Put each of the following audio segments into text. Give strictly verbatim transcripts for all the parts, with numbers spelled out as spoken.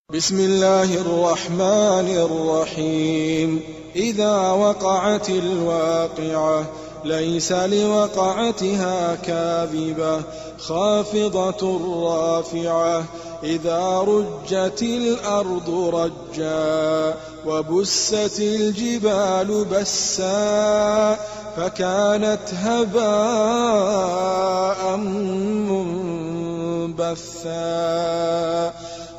بسم الله الرحمن الرحيم. إذا وقعت الواقعة ليس لوقعتها كاذبة خافضة رافعة. إذا رجت الأرض رجا وبست الجبال بسا فكانت هباء منبثا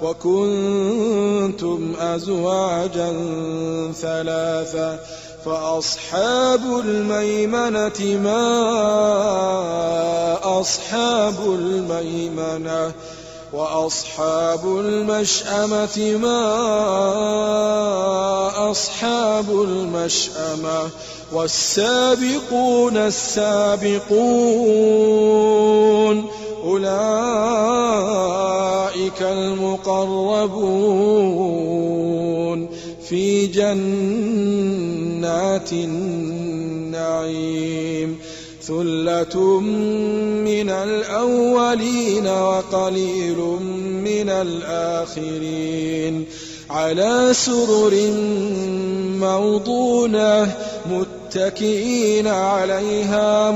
وكنتم أزواجا ثلاثة فأصحاب الميمنة ما أصحاب الميمنة وأصحاب المشأمة ما أصحاب المشأمة والسابقون السابقون أولئك المقربون في جنات النعيم. ثلة من الأولين وقليل من الآخرين على سرر موضونة متكئين عليها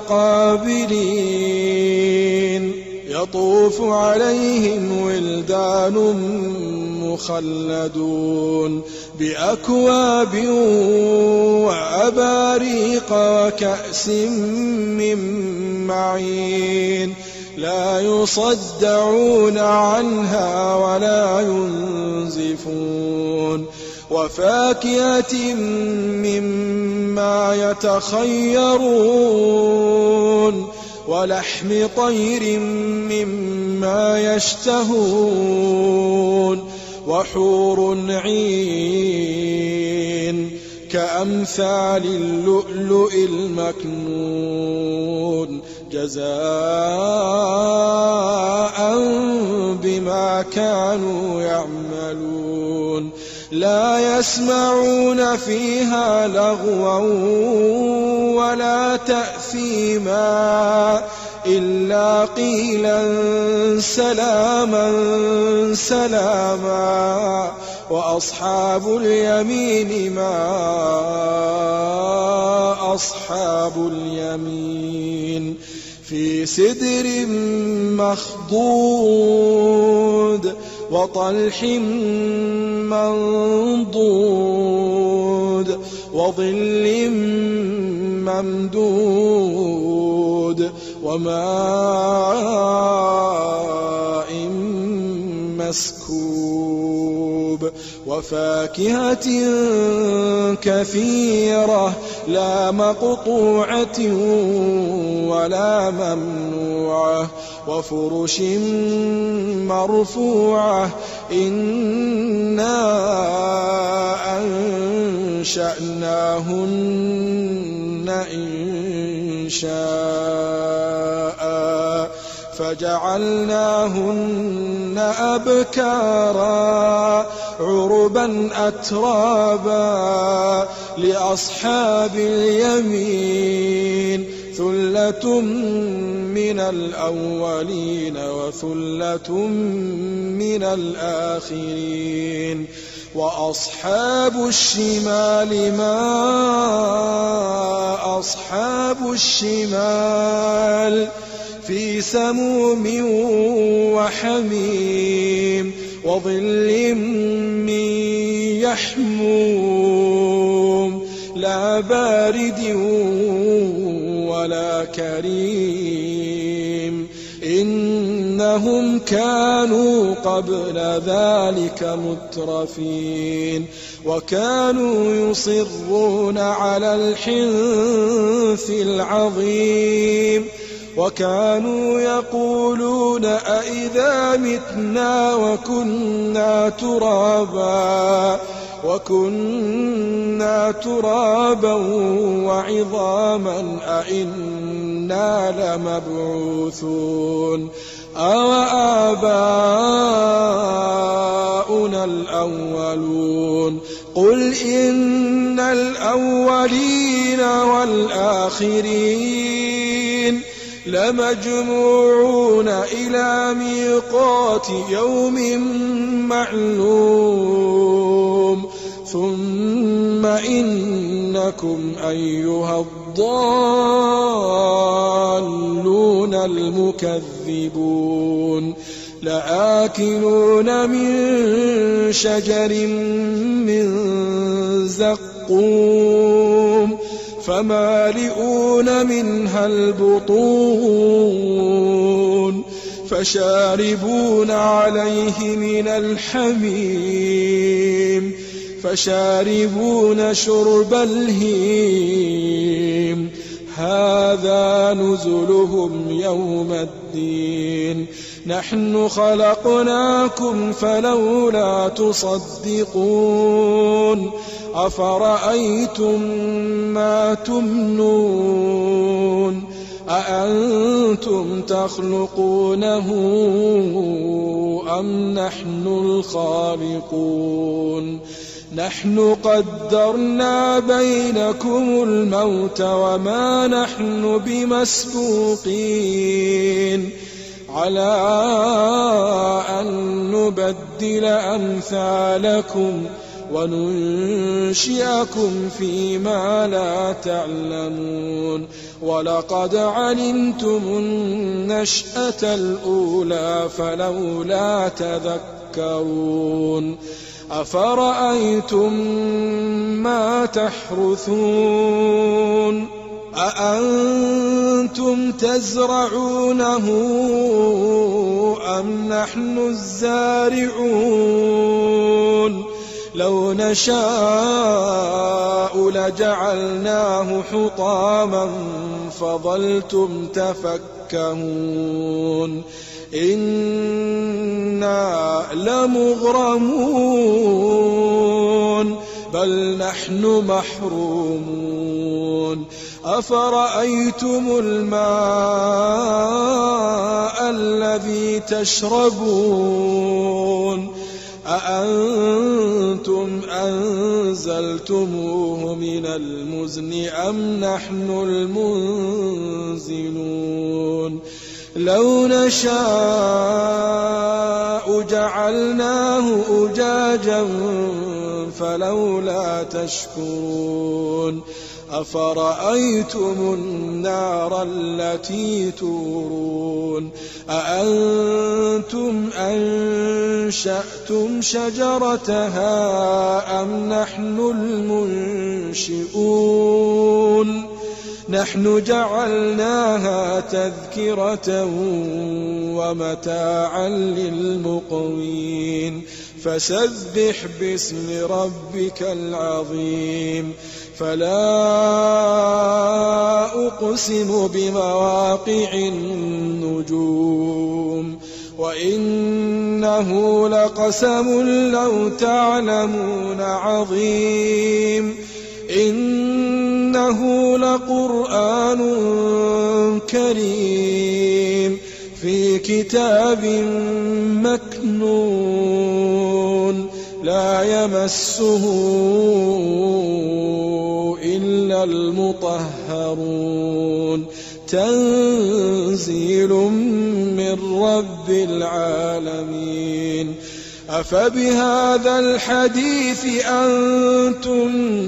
متقابلين يطوف عليهم ولدان مخلدون بأكواب وأباريق وكأس من معين لا يصدعون عنها ولا ينزفون وفاكهة مما يتخيرون ولحم طير مما يشتهون وحور عين كأمثال اللؤلؤ المكنون جزاء بما كانوا يعملون. لا يسمعون فيها لغوا ولا تأثيما إلا قيلا سلاما سلاما. وأصحاب اليمين ما أصحاب اليمين في سدر مخضود وطلح منضود وظل ممدود وماء مسكوب وفاكهة كثيرة لا مقطوعة ولا ممنوعة وفرش مرفوعة إنا أنشأناهن إنشاء فجعلناهن أبكارا عربا أترابا لأصحاب اليمين ثلة من الأولين وثلة من الآخرين. وأصحاب الشمال ما أصحاب الشمال في سموم وحميم وظل من يحموم لا بارد ولا كريم إنهم كانوا قبل ذلك مترفين وكانوا يصرون على الحنث العظيم وكانوا يقولون أئذا متنا وكنا ترابا وكنا ترابا وعظاما أئنا لمبعوثون أو آباؤنا الأولون قل إن الأولين والآخرين لمجموعون إلى ميقات يوم معلوم ثم إنكم أيها الضالون المكذبون لآكلون من شجر من زقوم فمالئون منها البطون فشاربون عليه من الحميم فشاربون شرب الهيم هذا نزلهم يوم الدين نحن خلقناكم فلولا تصدقون أفرأيتم ما تمنون أأنتم تخلقونه أم نحن الخالقون نحن قدرنا بينكم الموت وما نحن بمسبوقين على أن نبدل أمثالكم وننشئكم فيما لا تعلمون ولقد علمتم النشأة الأولى فلولا تذكرون أفرأيتم ما تحرثون أأنتم تزرعونه أم نحن الزارعون لو نشاء لجعلناه حطاما فظلتم تفكهون إنا لمغرمون بل نحن محرومون أفرأيتم الماء الذي تشربون أأنتم أنزلتموه من المزن أم نحن المنزلون لو نشاء جعلناه أجاجا فلولا تشكرون أفرأيتم النار التي تورون أأنتم أنشأتم شجرتها أم نحن المنشئون نحن جعلناها تذكرة ومتاعا للمقوين فسبح باسم ربك العظيم فلا أقسم بمواقع النجوم وإنه لقسم لو تعلمون عظيم إنه لقرآن كريم في كتاب مكنون لا يمسه إلا المطهرون تنزيل من رب العالمين أفبهذا الحديث أنتم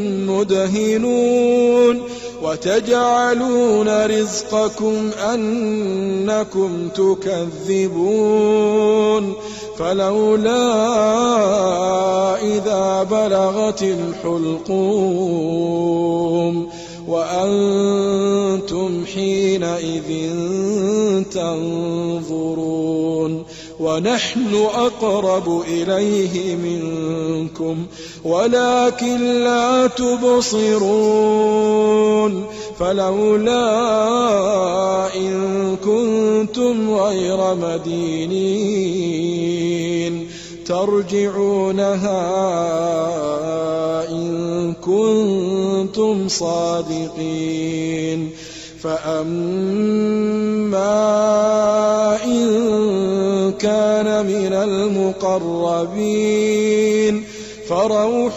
مدهنون وتجعلون رزقكم أنكم تكذبون فلولا إذا بلغت الحلقوم وأنتم حينئذ تنظرون ونحن أقرب إليه منكم ولكن لا تبصرون فلولا إن كنتم غير مدينين ترجعونها إن كنتم صادقين فأما إن كان من المقربين فروح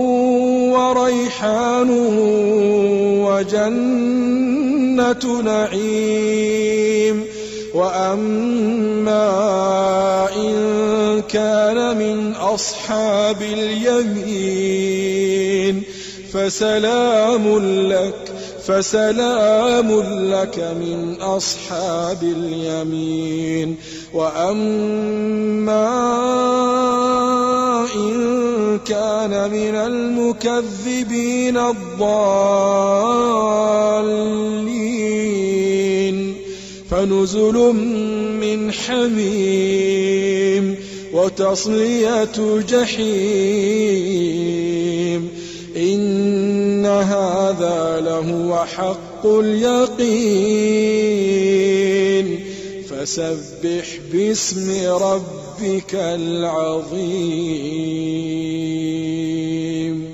وريحان وجنة نعيم. وأما إن كان من أصحاب اليمين فسلام لك فسلام لك من أصحاب اليمين. وأما إن كان من المكذبين الضالين فنزل من حميم وتصلية جحيم. إن هذا لهو حق اليقين. فسبح باسم ربك العظيم.